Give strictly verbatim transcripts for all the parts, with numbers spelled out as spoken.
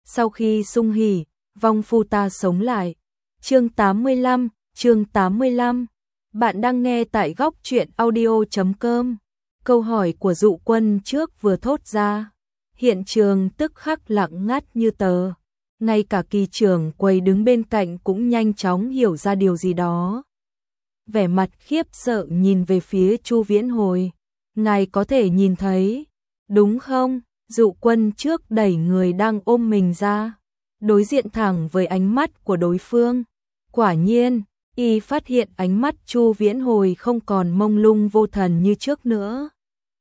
sau khi sung hỉ, vong phu ta sống lại. Chương tám mươi lăm, chương tám mươi lăm. Bạn đang nghe tại góc truyện audio chấm com. Câu hỏi của Dụ Quân trước vừa thốt ra, hiện trường tức khắc lặng ngắt như tờ. Ngay cả Kỳ trưởng quầy đứng bên cạnh cũng nhanh chóng hiểu ra điều gì đó. Vẻ mặt khiếp sợ nhìn về phía Chu Viễn Hồi. Ngài có thể nhìn thấy, đúng không? Dụ Quân trước đẩy người đang ôm mình ra, đối diện thẳng với ánh mắt của đối phương. Quả nhiên, y phát hiện ánh mắt Chu Viễn Hồi không còn mông lung vô thần như trước nữa,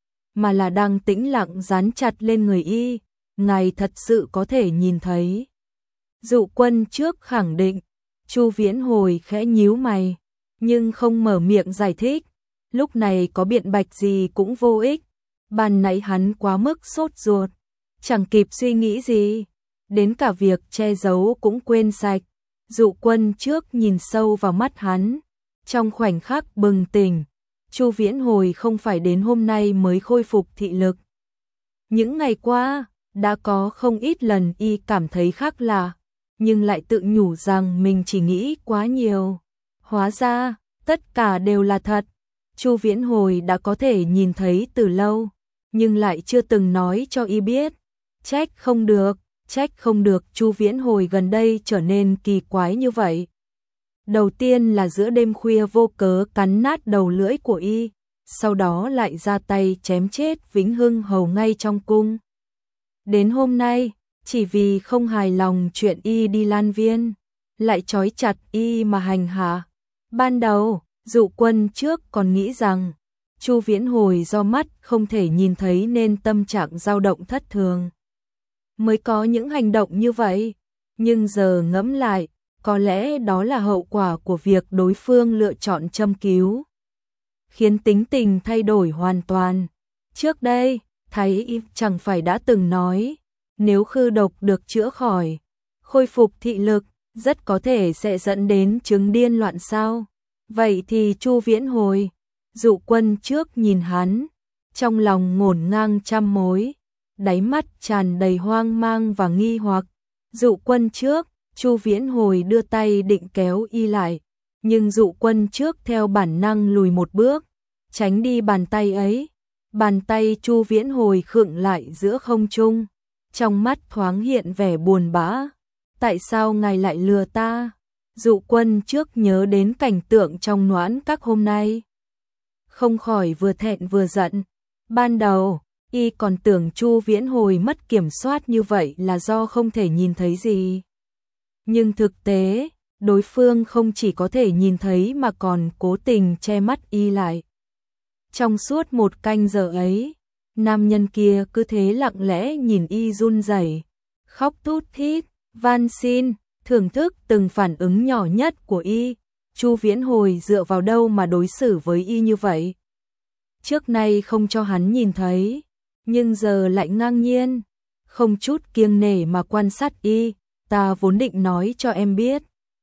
mà là đang tĩnh lặng dán chặt lên người y. Ngài thật sự có thể nhìn thấy. Dụ Quân trước khẳng định. Chu Viễn Hồi khẽ nhíu mày, nhưng không mở miệng giải thích. Lúc này có biện bạch gì cũng vô ích. Ban nãy hắn quá mức sốt ruột, chẳng kịp suy nghĩ gì, đến cả việc che giấu cũng quên sạch. Dụ Quân trước nhìn sâu vào mắt hắn, trong khoảnh khắc bừng tỉnh. Chu Viễn Hồi không phải đến hôm nay mới khôi phục thị lực. Những ngày qua, đã có không ít lần y cảm thấy khác lạ, nhưng lại tự nhủ rằng mình chỉ nghĩ quá nhiều. Hóa ra, tất cả đều là thật. Chu Viễn Hồi đã có thể nhìn thấy từ lâu, nhưng lại chưa từng nói cho y biết. Trách không được, trách không được Chu Viễn Hồi gần đây trở nên kỳ quái như vậy. Đầu tiên là giữa đêm khuya vô cớ cắn nát đầu lưỡi của y, sau đó lại ra tay chém chết Vĩnh Hưng hầu ngay trong cung. Đến hôm nay, chỉ vì không hài lòng chuyện y đi Lan Viên, lại trói chặt y mà hành hạ. Ban đầu, Dụ Quân trước còn nghĩ rằng Chu Viễn Hồi do mắt không thể nhìn thấy nên tâm trạng dao động thất thường, mới có những hành động như vậy. Nhưng giờ ngẫm lại, có lẽ đó là hậu quả của việc đối phương lựa chọn châm cứu, khiến tính tình thay đổi hoàn toàn. Trước đây, Thái Y chẳng phải đã từng nói, nếu khư độc được chữa khỏi, khôi phục thị lực, rất có thể sẽ dẫn đến chứng điên loạn sao? Vậy thì Chu Viễn Hồi. Dụ Quân trước nhìn hắn, trong lòng ngổn ngang trăm mối, đáy mắt tràn đầy hoang mang và nghi hoặc. Dụ Quân trước, Chu Viễn Hồi đưa tay định kéo y lại, nhưng Dụ Quân trước theo bản năng lùi một bước, tránh đi bàn tay ấy. Bàn tay Chu Viễn Hồi khựng lại giữa không trung, trong mắt thoáng hiện vẻ buồn bã. Tại sao ngài lại lừa ta? Dụ Quân trước nhớ đến cảnh tượng trong Noãn Các hôm nay, không khỏi vừa thẹn vừa giận. Ban đầu, y còn tưởng Chu Viễn Hồi mất kiểm soát như vậy là do không thể nhìn thấy gì. Nhưng thực tế, đối phương không chỉ có thể nhìn thấy mà còn cố tình che mắt y lại. Trong suốt một canh giờ ấy, nam nhân kia cứ thế lặng lẽ nhìn y run rẩy, khóc thút thít, van xin, thưởng thức từng phản ứng nhỏ nhất của y. Chu Viễn Hồi dựa vào đâu mà đối xử với y như vậy? Trước nay không cho hắn nhìn thấy, nhưng giờ lại ngang nhiên, không chút kiêng nể mà quan sát y. Ta vốn định nói cho em biết.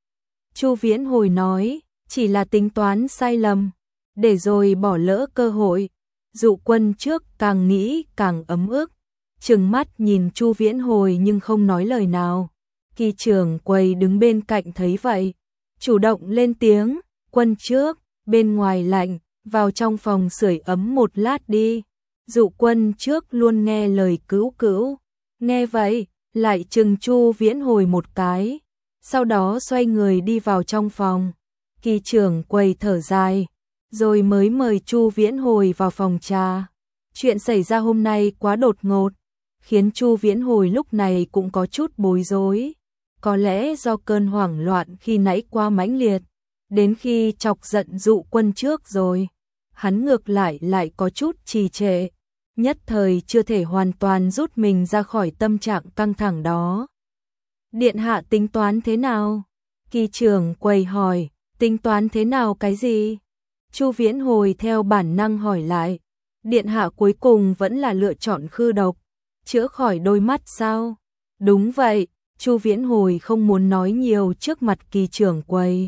Chu Viễn Hồi nói, chỉ là tính toán sai lầm, để rồi bỏ lỡ cơ hội. Dụ Quân trước càng nghĩ càng ấm ức, trừng mắt nhìn Chu Viễn Hồi nhưng không nói lời nào. Kỳ trưởng quầy đứng bên cạnh thấy vậy, chủ động lên tiếng, Quân trước, bên ngoài lạnh, vào trong phòng sưởi ấm một lát đi. Dụ Quân trước luôn nghe lời cữu cữu, nghe vậy, lại trừng Chu Viễn Hồi một cái, sau đó xoay người đi vào trong phòng. Kỳ trưởng quầy thở dài, rồi mới mời Chu Viễn Hồi vào phòng trà. Chuyện xảy ra hôm nay quá đột ngột, khiến Chu Viễn Hồi lúc này cũng có chút bối rối. Có lẽ do cơn hoảng loạn khi nãy quá mãnh liệt, đến khi chọc giận Dụ Quân trước rồi, hắn ngược lại lại có chút trì trệ, nhất thời chưa thể hoàn toàn rút mình ra khỏi tâm trạng căng thẳng đó. Điện hạ tính toán thế nào? Kỳ trưởng quầy hỏi. Tính toán thế nào cái gì? Chu Viễn Hồi theo bản năng hỏi lại. Điện hạ cuối cùng vẫn là lựa chọn khư độc, chữa khỏi đôi mắt sao? Đúng vậy. Chu Viễn Hồi không muốn nói nhiều trước mặt kỳ trưởng quầy,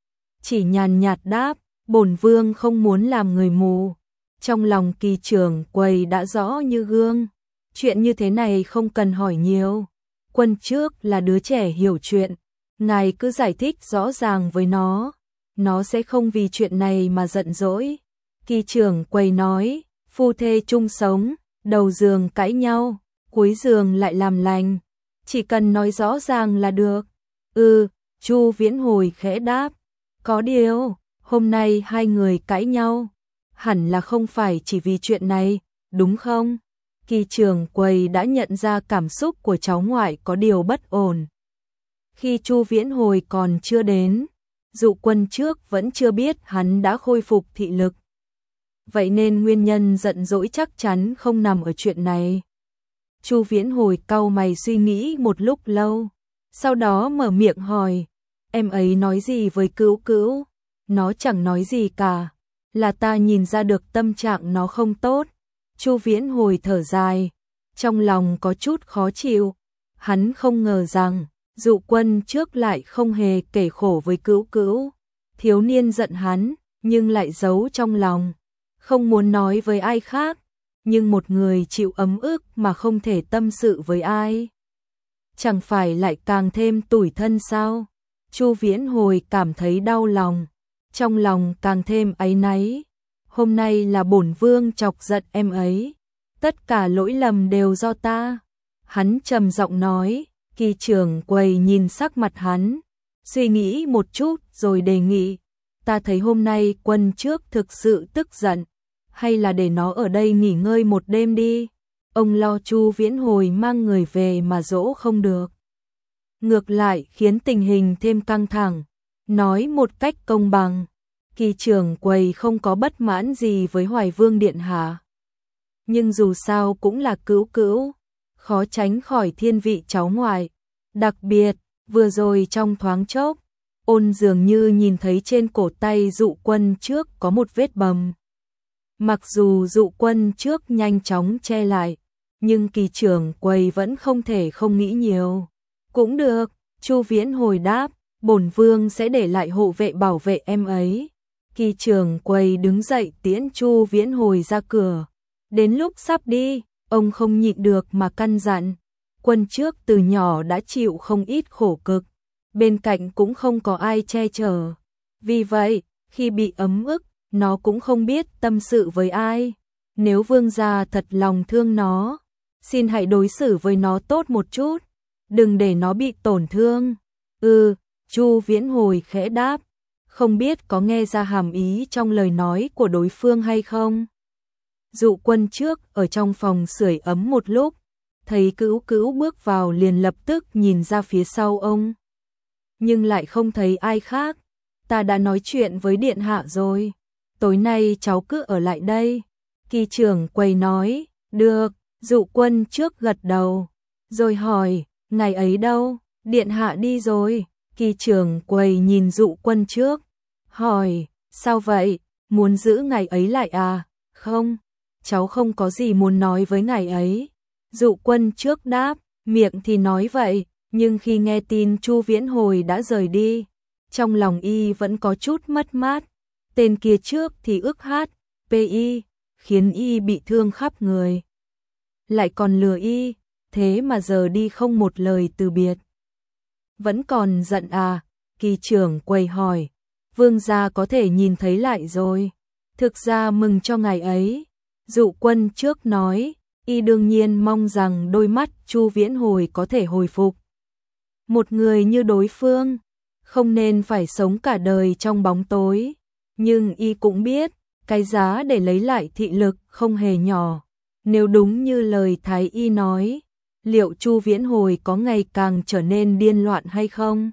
chỉ nhàn nhạt đáp, bổn vương không muốn làm người mù. Trong lòng kỳ trưởng quầy đã rõ như gương, chuyện như thế này không cần hỏi nhiều. Quân trước là đứa trẻ hiểu chuyện, ngài cứ giải thích rõ ràng với nó, nó sẽ không vì chuyện này mà giận dỗi. Kỳ trưởng quầy nói, phu thê chung sống, đầu giường cãi nhau, cuối giường lại làm lành, chỉ cần nói rõ ràng là được. Ừ, Chu Viễn Hồi khẽ đáp, có điều, hôm nay hai người cãi nhau, hẳn là không phải chỉ vì chuyện này, đúng không? Kỳ trưởng quầy đã nhận ra cảm xúc của cháu ngoại có điều bất ổn. Khi Chu Viễn Hồi còn chưa đến, Dụ Quân trước vẫn chưa biết hắn đã khôi phục thị lực. Vậy nên nguyên nhân giận dỗi chắc chắn không nằm ở chuyện này. Chu Viễn Hồi cau mày suy nghĩ một lúc lâu, sau đó mở miệng hỏi, em ấy nói gì với Cữu Cữu? Nó chẳng nói gì cả, là ta nhìn ra được tâm trạng nó không tốt. Chu Viễn Hồi thở dài, trong lòng có chút khó chịu, hắn không ngờ rằng Dụ Quân trước lại không hề kể khổ với Cữu Cữu. Thiếu niên giận hắn, nhưng lại giấu trong lòng, không muốn nói với ai khác, nhưng một người chịu ấm ức mà không thể tâm sự với ai, chẳng phải lại càng thêm tủi thân sao? Chu Viễn Hồi cảm thấy đau lòng, trong lòng càng thêm áy náy. Hôm nay là bổn vương chọc giận em ấy, tất cả lỗi lầm đều do ta. Hắn trầm giọng nói. Kỳ trưởng quầy nhìn sắc mặt hắn, suy nghĩ một chút rồi đề nghị, ta thấy hôm nay Quân trước thực sự tức giận, hay là để nó ở đây nghỉ ngơi một đêm đi. Ông lo Chu Viễn Hồi mang người về mà dỗ không được, ngược lại khiến tình hình thêm căng thẳng. Nói một cách công bằng, Kỳ trưởng quầy không có bất mãn gì với Hoài Vương điện hạ, nhưng dù sao cũng là Cữu Cữu, khó tránh khỏi thiên vị cháu ngoại. Đặc biệt, vừa rồi trong thoáng chốc, Ôn dường như nhìn thấy trên cổ tay Dụ Quân trước có một vết bầm. Mặc dù Dụ Quân trước nhanh chóng che lại, nhưng Kỳ trưởng quầy vẫn không thể không nghĩ nhiều. Cũng được, Chu Viễn Hồi đáp, bổn vương sẽ để lại hộ vệ bảo vệ em ấy. Kỳ trưởng quầy đứng dậy tiễn Chu Viễn Hồi ra cửa. Đến lúc sắp đi, ông không nhịn được mà căn dặn, Quân trước từ nhỏ đã chịu không ít khổ cực, bên cạnh cũng không có ai che chở. Vì vậy, khi bị ấm ức, nó cũng không biết tâm sự với ai. Nếu vương gia thật lòng thương nó, xin hãy đối xử với nó tốt một chút, đừng để nó bị tổn thương. Ừ, Chu Viễn Hồi khẽ đáp, không biết có nghe ra hàm ý trong lời nói của đối phương hay không. Dụ Quân trước ở trong phòng sưởi ấm một lúc, thấy Cữu Cữu bước vào liền lập tức nhìn ra phía sau ông. Nhưng lại không thấy ai khác. Ta đã nói chuyện với điện hạ rồi, tối nay cháu cứ ở lại đây. Kỳ trưởng quầy nói, được. Dụ Quân trước gật đầu, rồi hỏi, ngày ấy đâu? Điện hạ đi rồi. Kỳ trưởng quầy nhìn Dụ Quân trước, hỏi, sao vậy? Muốn giữ ngày ấy lại à? Không, cháu không có gì muốn nói với ngày ấy. Dụ Quân trước đáp, miệng thì nói vậy, nhưng khi nghe tin Chu Viễn Hồi đã rời đi, trong lòng y vẫn có chút mất mát. Tên kia trước thì ức hát, pê i, khiến y bị thương khắp người. Lại còn lừa y, thế mà giờ đi không một lời từ biệt. Vẫn còn giận à? Kỳ trưởng quầy hỏi. Vương gia có thể nhìn thấy lại rồi. Thực ra mừng cho ngày ấy. Dụ Quân trước nói, y đương nhiên mong rằng đôi mắt Chu Viễn Hồi có thể hồi phục. Một người như đối phương, không nên phải sống cả đời trong bóng tối. Nhưng y cũng biết, cái giá để lấy lại thị lực không hề nhỏ. Nếu đúng như lời Thái y nói, liệu Chu Viễn Hồi có ngày càng trở nên điên loạn hay không?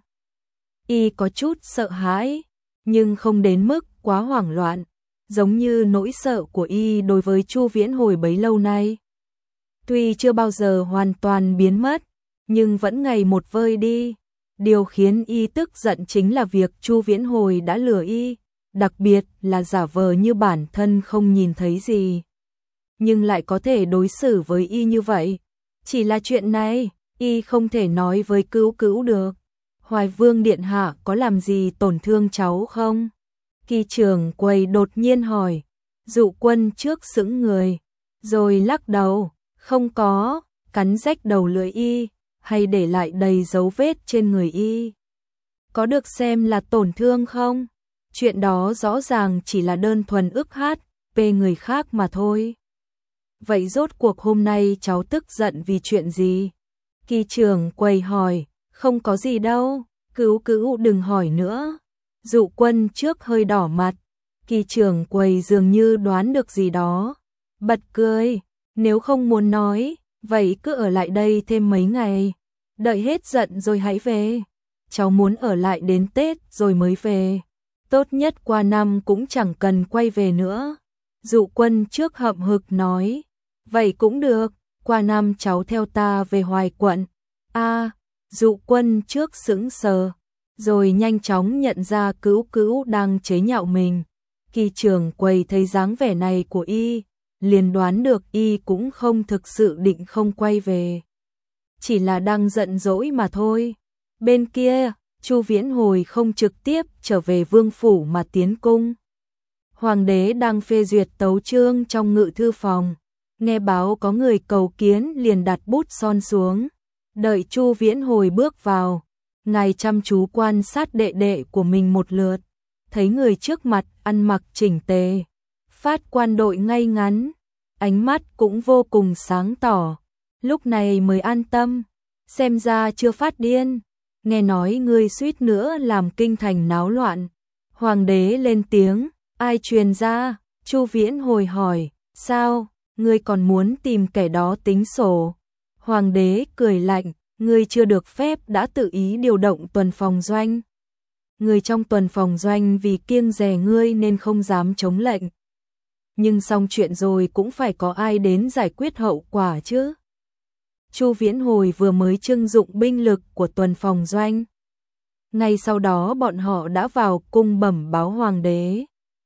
Y có chút sợ hãi, nhưng không đến mức quá hoảng loạn, giống như nỗi sợ của y đối với Chu Viễn Hồi bấy lâu nay. Tuy chưa bao giờ hoàn toàn biến mất, nhưng vẫn ngày một vơi đi. Điều khiến y tức giận chính là việc Chu Viễn Hồi đã lừa y, đặc biệt là giả vờ như bản thân không nhìn thấy gì, nhưng lại có thể đối xử với y như vậy. Chỉ là chuyện này, y không thể nói với Cữu Cữu được. Hoài Vương điện hạ có làm gì tổn thương cháu không? Kỳ trưởng quầy đột nhiên hỏi. Dụ Quân trước sững người, rồi lắc đầu, không có, cắn rách đầu lưỡi y, hay để lại đầy dấu vết trên người y? Có được xem là tổn thương không? Chuyện đó rõ ràng chỉ là đơn thuần ức hát về người khác mà thôi. Vậy rốt cuộc hôm nay cháu tức giận vì chuyện gì? Kỳ trưởng quầy hỏi. Không có gì đâu, Cữu Cữu đừng hỏi nữa. Dụ Quân trước hơi đỏ mặt. Kỳ trưởng quầy dường như đoán được gì đó, bật cười. Nếu không muốn nói, vậy cứ ở lại đây thêm mấy ngày, đợi hết giận rồi hãy về. Cháu muốn ở lại đến Tết rồi mới về, tốt nhất qua năm cũng chẳng cần quay về nữa. Dụ Quân trước hậm hực nói. Vậy cũng được, qua năm cháu theo ta về Hoài Quận. A, à, Dụ Quân trước sững sờ, rồi nhanh chóng nhận ra Cữu Cữu đang chế nhạo mình. Kỳ trưởng quầy thấy dáng vẻ này của y, liền đoán được y cũng không thực sự định không quay về, chỉ là đang giận dỗi mà thôi. Bên kia, Chu Viễn Hồi không trực tiếp trở về vương phủ mà tiến cung. Hoàng đế đang phê duyệt tấu chương trong ngự thư phòng, nghe báo có người cầu kiến liền đặt bút son xuống. Đợi Chu Viễn Hồi bước vào, ngài chăm chú quan sát đệ đệ của mình một lượt, thấy người trước mặt ăn mặc chỉnh tề, phát quan đội ngay ngắn, ánh mắt cũng vô cùng sáng tỏ, lúc này mới an tâm, xem ra chưa phát điên. Nghe nói ngươi suýt nữa làm kinh thành náo loạn. Hoàng đế lên tiếng. Ai truyền ra? Chu Viễn Hồi hỏi. Sao, ngươi còn muốn tìm kẻ đó tính sổ? Hoàng đế cười lạnh. Ngươi chưa được phép đã tự ý điều động tuần phòng doanh. Người trong tuần phòng doanh vì kiêng dè ngươi nên không dám chống lệnh. Nhưng xong chuyện rồi cũng phải có ai đến giải quyết hậu quả chứ. Chu Viễn Hồi vừa mới trưng dụng binh lực của tuần phòng doanh. Ngay sau đó bọn họ đã vào cung bẩm báo hoàng đế.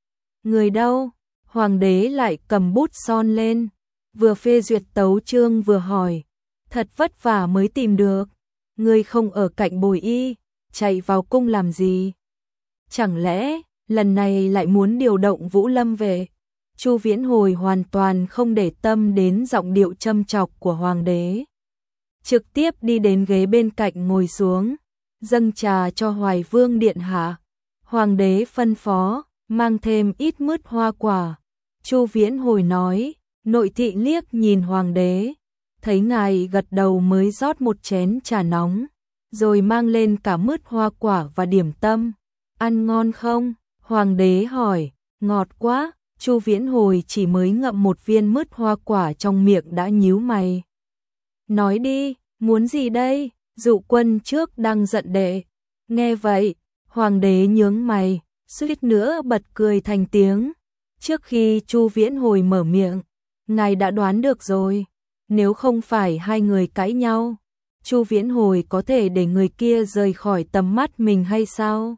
Người đâu? Hoàng đế lại cầm bút son lên, vừa phê duyệt tấu chương vừa hỏi. Thật vất vả mới tìm được. Ngươi không ở cạnh Bồi Y, chạy vào cung làm gì? Chẳng lẽ lần này lại muốn điều động Vũ Lâm về? Chu Viễn Hồi hoàn toàn không để tâm đến giọng điệu châm chọc của hoàng đế. Trực tiếp đi đến ghế bên cạnh ngồi xuống, dâng trà cho Hoài Vương điện hạ. Hoàng đế phân phó, mang thêm ít mứt hoa quả. Chu Viễn Hồi nói, nội thị liếc nhìn hoàng đế, thấy ngài gật đầu mới rót một chén trà nóng, rồi mang lên cả mứt hoa quả và điểm tâm. Ăn ngon không? Hoàng đế hỏi. Ngọt quá. Chu Viễn Hồi chỉ mới ngậm một viên mứt hoa quả trong miệng đã nhíu mày. Nói đi, muốn gì đây? Dụ Quân trước đang giận đệ. Nghe vậy, hoàng đế nhướng mày, suýt nữa bật cười thành tiếng. Trước khi Chu Viễn Hồi mở miệng, ngài đã đoán được rồi. Nếu không phải hai người cãi nhau, Chu Viễn Hồi có thể để người kia rời khỏi tầm mắt mình hay sao?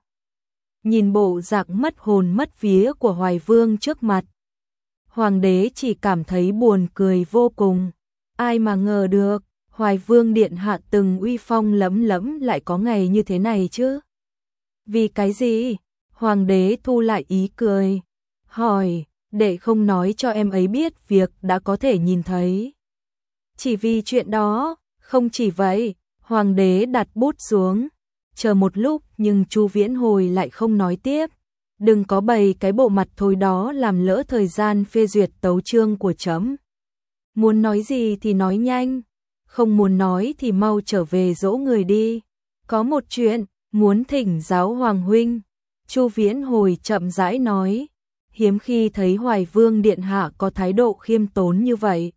Nhìn bộ dạng mất hồn mất vía của Hoài Vương trước mặt, hoàng đế chỉ cảm thấy buồn cười vô cùng. Ai mà ngờ được, Hoài Vương điện hạ từng uy phong lẫm lẫm lại có ngày như thế này chứ? Vì cái gì? Hoàng đế thu lại ý cười, hỏi, để không nói cho em ấy biết việc đã có thể nhìn thấy. Chỉ vì chuyện đó? Không chỉ vậy. Hoàng đế đặt bút xuống, chờ một lúc nhưng Chu Viễn Hồi lại không nói tiếp. Đừng có bày cái bộ mặt thôi đó làm lỡ thời gian phê duyệt tấu chương của trẫm. Muốn nói gì thì nói nhanh, không muốn nói thì mau trở về dỗ người đi. Có một chuyện muốn thỉnh giáo hoàng huynh. Chu Viễn Hồi chậm rãi nói, hiếm khi thấy Hoài Vương điện hạ có thái độ khiêm tốn như vậy.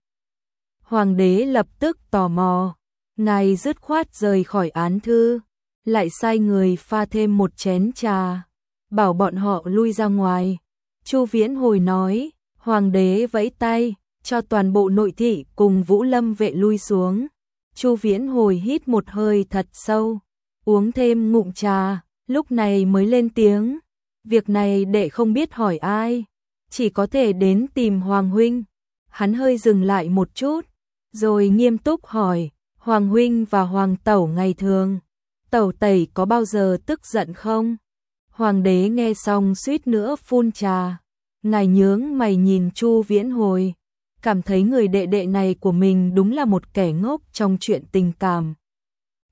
Hoàng đế lập tức tò mò, ngài dứt khoát rời khỏi án thư, lại sai người pha thêm một chén trà, bảo bọn họ lui ra ngoài. Chu Viễn Hồi nói, hoàng đế vẫy tay, cho toàn bộ nội thị cùng Vũ Lâm vệ lui xuống. Chu Viễn Hồi hít một hơi thật sâu, uống thêm ngụm trà, lúc này mới lên tiếng. Việc này đệ không biết hỏi ai, chỉ có thể đến tìm Hoàng huynh. Hắn hơi dừng lại một chút, rồi nghiêm túc hỏi, Hoàng huynh và Hoàng tẩu ngày thường, tẩu tẩy có bao giờ tức giận không? Hoàng đế nghe xong suýt nữa phun trà, ngài nhướng mày nhìn Chu Viễn Hồi, cảm thấy người đệ đệ này của mình đúng là một kẻ ngốc trong chuyện tình cảm.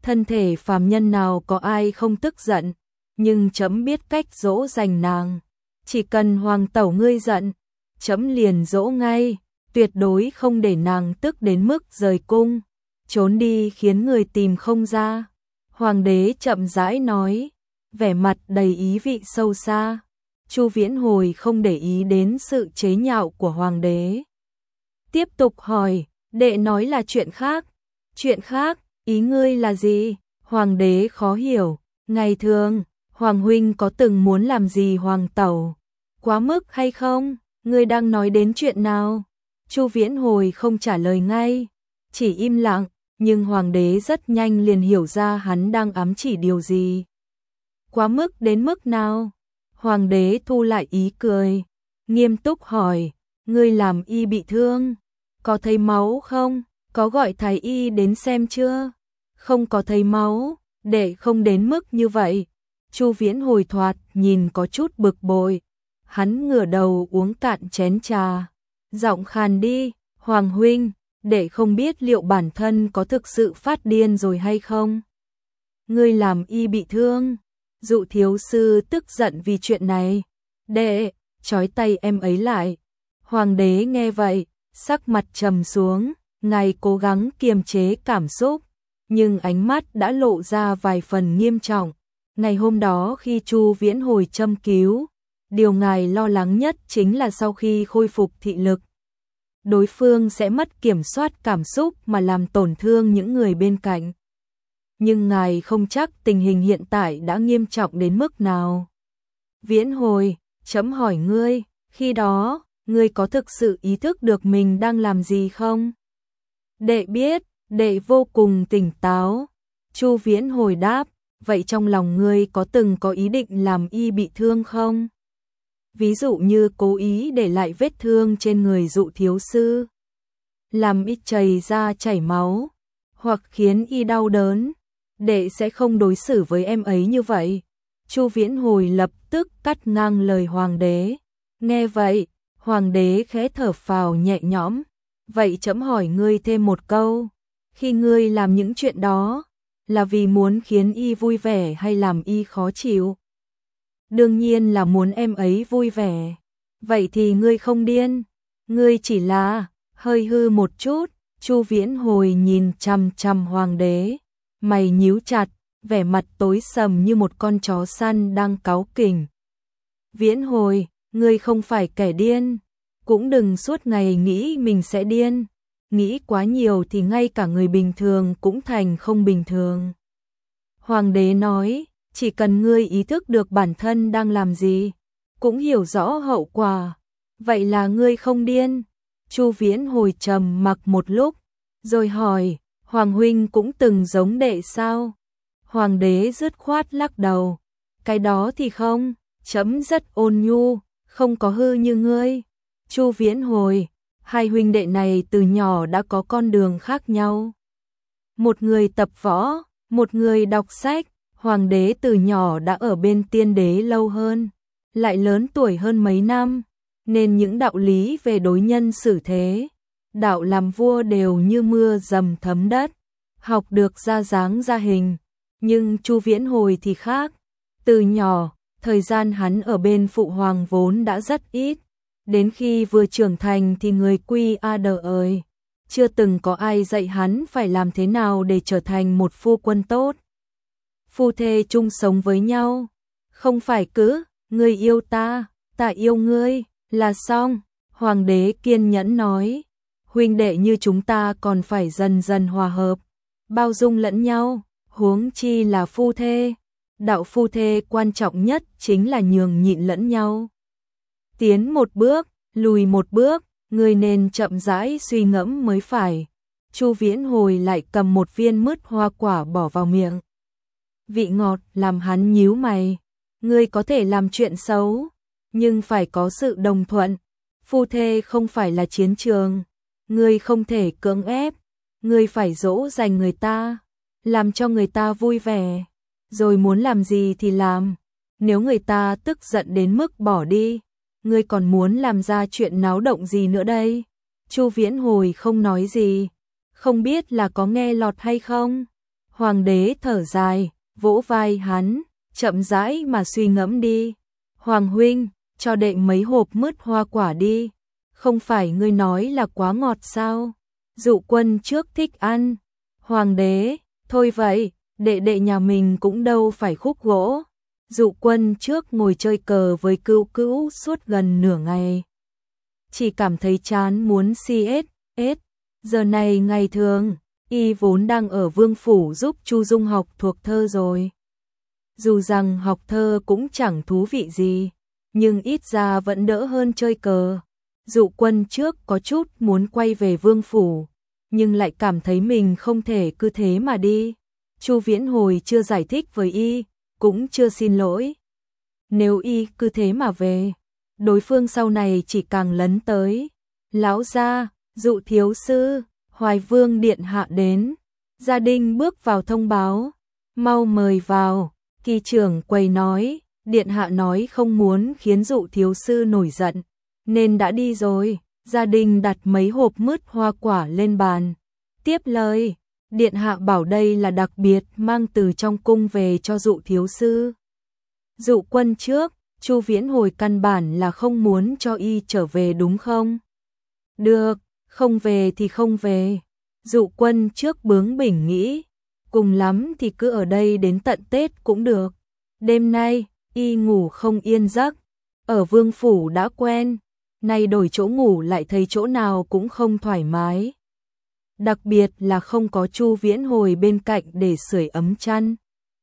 thân thể phàm nhân nào có ai không tức giận, nhưng chấm biết cách dỗ dành nàng. Chỉ cần hoàng tẩu ngươi giận, chấm liền dỗ ngay, tuyệt đối không để nàng tức đến mức rời cung, trốn đi khiến người tìm không ra. Hoàng đế chậm rãi nói, vẻ mặt đầy ý vị sâu xa. Chu Viễn Hồi không để ý đến sự chế nhạo của hoàng đế. Tiếp tục hỏi, đệ nói là chuyện khác. Chuyện khác, ý ngươi là gì? Hoàng đế khó hiểu, ngày thường, hoàng huynh có từng muốn làm gì hoàng tẩu? Quá mức hay không? Ngươi đang nói đến chuyện nào? Chu Viễn Hồi không trả lời ngay, chỉ im lặng, nhưng hoàng đế rất nhanh liền hiểu ra hắn đang ám chỉ điều gì. Quá mức đến mức nào? Hoàng đế thu lại ý cười, nghiêm túc hỏi, ngươi làm y bị thương, có thấy máu không? Có gọi thái y đến xem chưa? Không có thấy máu, để không đến mức như vậy. Chu Viễn Hồi thoạt nhìn có chút bực bội, hắn ngửa đầu uống cạn chén trà, giọng khàn đi, Hoàng huynh, để không biết liệu bản thân có thực sự phát điên rồi hay không? Ngươi làm y bị thương. Dụ thiếu sư tức giận vì chuyện này. Đệ, trói tay em ấy lại. Hoàng đế nghe vậy, sắc mặt trầm xuống, ngài cố gắng kiềm chế cảm xúc, nhưng ánh mắt đã lộ ra vài phần nghiêm trọng. Ngày hôm đó khi Chu Viễn Hồi châm cứu, điều ngài lo lắng nhất chính là sau khi khôi phục thị lực, đối phương sẽ mất kiểm soát cảm xúc mà làm tổn thương những người bên cạnh. Nhưng ngài không chắc tình hình hiện tại đã nghiêm trọng đến mức nào. Viễn Hồi, chấm hỏi ngươi, khi đó, ngươi có thực sự ý thức được mình đang làm gì không? Đệ biết, đệ vô cùng tỉnh táo. Chu Viễn Hồi đáp, vậy trong lòng ngươi có từng có ý định làm y bị thương không? Ví dụ như cố ý để lại vết thương trên người Dụ thiếu sư, làm y chảy ra chảy máu, hoặc khiến y đau đớn. Đệ sẽ không đối xử với em ấy như vậy. Chu Viễn Hồi lập tức cắt ngang lời hoàng đế. Nghe vậy, hoàng đế khẽ thở phào nhẹ nhõm. Vậy chấm hỏi ngươi thêm một câu. Khi ngươi làm những chuyện đó, là vì muốn khiến y vui vẻ hay làm y khó chịu? Đương nhiên là muốn em ấy vui vẻ. Vậy thì ngươi không điên. Ngươi chỉ là hơi hư một chút. Chu Viễn Hồi nhìn chằm chằm hoàng đế, mày nhíu chặt, vẻ mặt tối sầm như một con chó săn đang cáu kỉnh. Viễn Hồi, ngươi không phải kẻ điên, cũng đừng suốt ngày nghĩ mình sẽ điên, nghĩ quá nhiều thì ngay cả người bình thường cũng thành không bình thường. Hoàng đế nói, chỉ cần ngươi ý thức được bản thân đang làm gì, cũng hiểu rõ hậu quả, vậy là ngươi không điên. Chu Viễn Hồi trầm mặc một lúc, rồi hỏi, Hoàng huynh cũng từng giống đệ sao? Hoàng đế dứt khoát lắc đầu, cái đó thì không, chấm rất ôn nhu, không có hư như ngươi. Chu Viễn Hồi, hai huynh đệ này từ nhỏ đã có con đường khác nhau. Một người tập võ, một người đọc sách. Hoàng đế từ nhỏ đã ở bên tiên đế lâu hơn, lại lớn tuổi hơn mấy năm, nên những đạo lý về đối nhân xử thế, đạo làm vua đều như mưa dầm thấm đất, học được ra dáng ra hình. Nhưng Chu Viễn Hồi thì khác, từ nhỏ, thời gian hắn ở bên phụ hoàng vốn đã rất ít, đến khi vừa trưởng thành thì người quy a đờ ơi, chưa từng có ai dạy hắn phải làm thế nào để trở thành một phu quân tốt. Phu thê chung sống với nhau, không phải cứ, ngươi yêu ta, ta yêu ngươi, là xong. Hoàng đế kiên nhẫn nói, huynh đệ như chúng ta còn phải dần dần hòa hợp, bao dung lẫn nhau, huống chi là phu thê. Đạo phu thê quan trọng nhất chính là nhường nhịn lẫn nhau. Tiến một bước, lùi một bước, ngươi nên chậm rãi suy ngẫm mới phải. Chu Viễn Hồi lại cầm một viên mứt hoa quả bỏ vào miệng. Vị ngọt làm hắn nhíu mày. Ngươi có thể làm chuyện xấu, nhưng phải có sự đồng thuận. Phu thê không phải là chiến trường, ngươi không thể cưỡng ép, ngươi phải dỗ dành người ta, làm cho người ta vui vẻ, rồi muốn làm gì thì làm. Nếu người ta tức giận đến mức bỏ đi, ngươi còn muốn làm ra chuyện náo động gì nữa đây? Chu Viễn Hồi không nói gì, không biết là có nghe lọt hay không. Hoàng đế thở dài, vỗ vai hắn, chậm rãi mà suy ngẫm đi. Hoàng huynh, cho đệ mấy hộp mứt hoa quả đi. Không phải ngươi nói là quá ngọt sao? Dụ Quân trước thích ăn. Hoàng đế, thôi vậy, đệ đệ nhà mình cũng đâu phải khúc gỗ. Dụ Quân trước ngồi chơi cờ với Cưu Cữu suốt gần nửa ngày. Chỉ cảm thấy chán muốn si ết, ết. Giờ này ngày thường, y vốn đang ở vương phủ giúp Chu Dung học thuộc thơ rồi. Dù rằng học thơ cũng chẳng thú vị gì, nhưng ít ra vẫn đỡ hơn chơi cờ. Dụ Quân trước có chút muốn quay về vương phủ, nhưng lại cảm thấy mình không thể cứ thế mà đi. Chu Viễn Hồi chưa giải thích với y, cũng chưa xin lỗi. Nếu y cứ thế mà về, đối phương sau này chỉ càng lấn tới. Lão gia, Dụ thiếu sư, Hoài Vương điện hạ đến. Gia đình bước vào thông báo, mau mời vào. Kỳ trưởng quầy nói, điện hạ nói không muốn khiến Dụ thiếu sư nổi giận, nên đã đi rồi. Gia đình đặt mấy hộp mứt hoa quả lên bàn. Tiếp lời, điện hạ bảo đây là đặc biệt mang từ trong cung về cho Dụ thiếu sư. Dụ Quân trước, Chu Viễn Hồi căn bản là không muốn cho y trở về đúng không? Được, không về thì không về. Dụ Quân trước bướng bỉnh nghĩ, cùng lắm thì cứ ở đây đến tận Tết cũng được. Đêm nay, y ngủ không yên giấc, ở vương phủ đã quen, nay đổi chỗ ngủ lại thấy chỗ nào cũng không thoải mái. Đặc biệt là không có Chu Viễn Hồi bên cạnh để sưởi ấm chăn.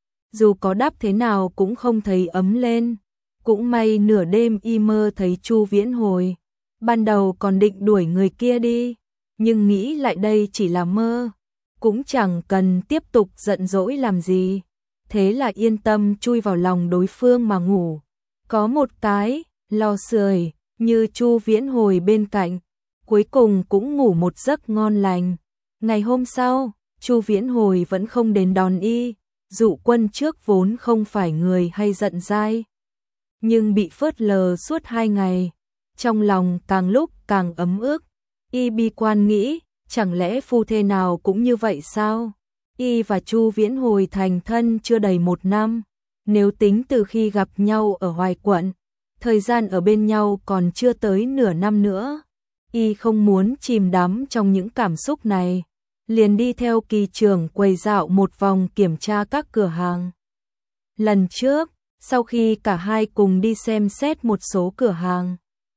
Dù có đắp thế nào cũng không thấy ấm lên. Cũng may nửa đêm y mơ thấy Chu Viễn Hồi. Ban đầu còn định đuổi người kia đi, nhưng nghĩ lại đây chỉ là mơ, cũng chẳng cần tiếp tục giận dỗi làm gì. Thế là yên tâm chui vào lòng đối phương mà ngủ. Có một cái, lò sưởi, như Chu Viễn Hồi bên cạnh, cuối cùng cũng ngủ một giấc ngon lành. Ngày hôm sau, Chu Viễn Hồi vẫn không đến đón y. Dụ Quân trước vốn không phải người hay giận dai, nhưng bị phớt lờ suốt hai ngày, trong lòng càng lúc càng ấm ức. Y bi quan nghĩ, chẳng lẽ phu thê nào cũng như vậy sao? Y và Chu Viễn Hồi thành thân chưa đầy một năm, nếu tính từ khi gặp nhau ở Hoài Quận, thời gian ở bên nhau còn chưa tới nửa năm nữa. Y không muốn chìm đắm trong những cảm xúc này, liền đi theo Kỳ trưởng quầy dạo một vòng kiểm tra các cửa hàng. Lần trước, sau khi cả hai cùng đi xem xét một số cửa hàng,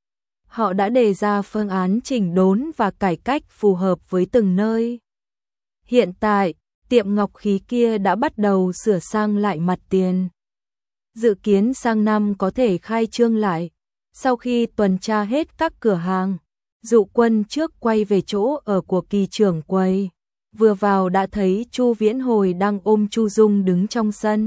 họ đã đề ra phương án chỉnh đốn và cải cách phù hợp với từng nơi. Hiện tại, tiệm ngọc khí kia đã bắt đầu sửa sang lại mặt tiền. Dự kiến sang năm có thể khai trương lại. Sau khi tuần tra hết các cửa hàng, Dụ Quân trước quay về chỗ ở của Kỳ trưởng quầy. Vừa vào đã thấy Chu Viễn Hồi đang ôm Chu Dung đứng trong sân.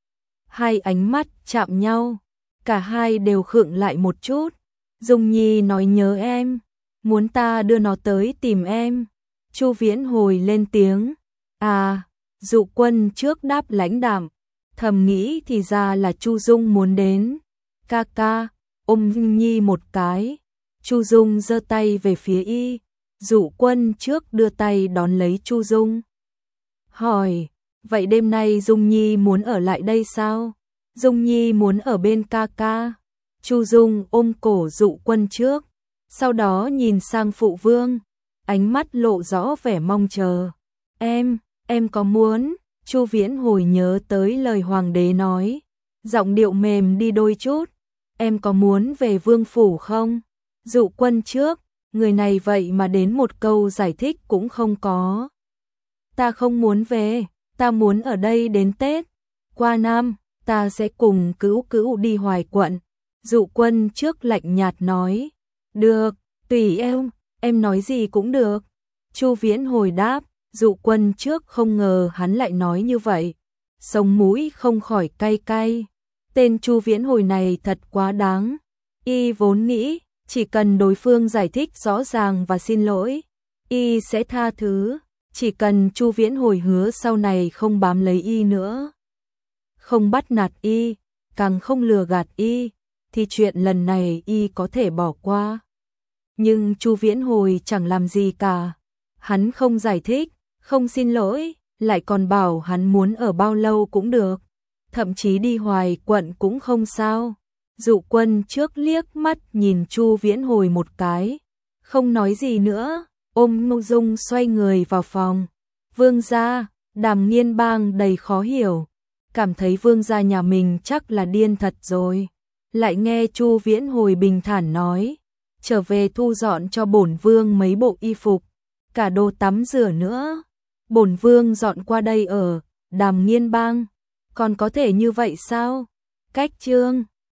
Hai ánh mắt chạm nhau, cả hai đều khựng lại một chút. Dung Nhi nói nhớ em, muốn ta đưa nó tới tìm em. Chu Viễn Hồi lên tiếng. À, Dụ Quân trước đáp lãnh đạm, thầm nghĩ thì ra là Chu Dung muốn đến. Ca ca, ôm Dung Nhi một cái. Chu Dung giơ tay về phía y. Dụ Quân trước đưa tay đón lấy Chu Dung. Hỏi, vậy đêm nay Dung Nhi muốn ở lại đây sao? Dung Nhi muốn ở bên ca ca. Chu Dung ôm cổ Dụ Quân trước, sau đó nhìn sang phụ vương, ánh mắt lộ rõ vẻ mong chờ. Em, em có muốn? Chu Viễn Hồi nhớ tới lời hoàng đế nói, giọng điệu mềm đi đôi chút. Em có muốn về vương phủ không? Dụ Quân trước, người này vậy mà đến một câu giải thích cũng không có. Ta không muốn về, ta muốn ở đây đến Tết. Qua năm, ta sẽ cùng Cữu Cữu đi Hoài Quận. Dụ Quân trước lạnh nhạt nói. Được, tùy em, em nói gì cũng được. Chu Viễn Hồi đáp. Dụ Quân trước không ngờ hắn lại nói như vậy, sống mũi không khỏi cay cay. Tên Chu Viễn Hồi này thật quá đáng. Y vốn nghĩ chỉ cần đối phương giải thích rõ ràng và xin lỗi, y sẽ tha thứ. Chỉ cần Chu Viễn Hồi hứa sau này không bám lấy y nữa, không bắt nạt y, càng không lừa gạt y, thì chuyện lần này y có thể bỏ qua. Nhưng Chu Viễn Hồi chẳng làm gì cả. Hắn không giải thích, không xin lỗi, lại còn bảo hắn muốn ở bao lâu cũng được, thậm chí đi hoài quận cũng không sao. Dụ Quân trước liếc mắt nhìn Chu Viễn Hồi một cái, không nói gì nữa, ôm Ngô Dung xoay người vào phòng. Vương gia, Đàm Nghiên Bang đầy khó hiểu, cảm thấy vương gia nhà mình chắc là điên thật rồi. Lại nghe Chu Viễn Hồi bình thản nói, trở về thu dọn cho bổn vương mấy bộ y phục, cả đồ tắm rửa nữa. Bổn vương dọn qua đây ở Đàm Nghiên Bang, còn có thể như vậy sao? Cách Trương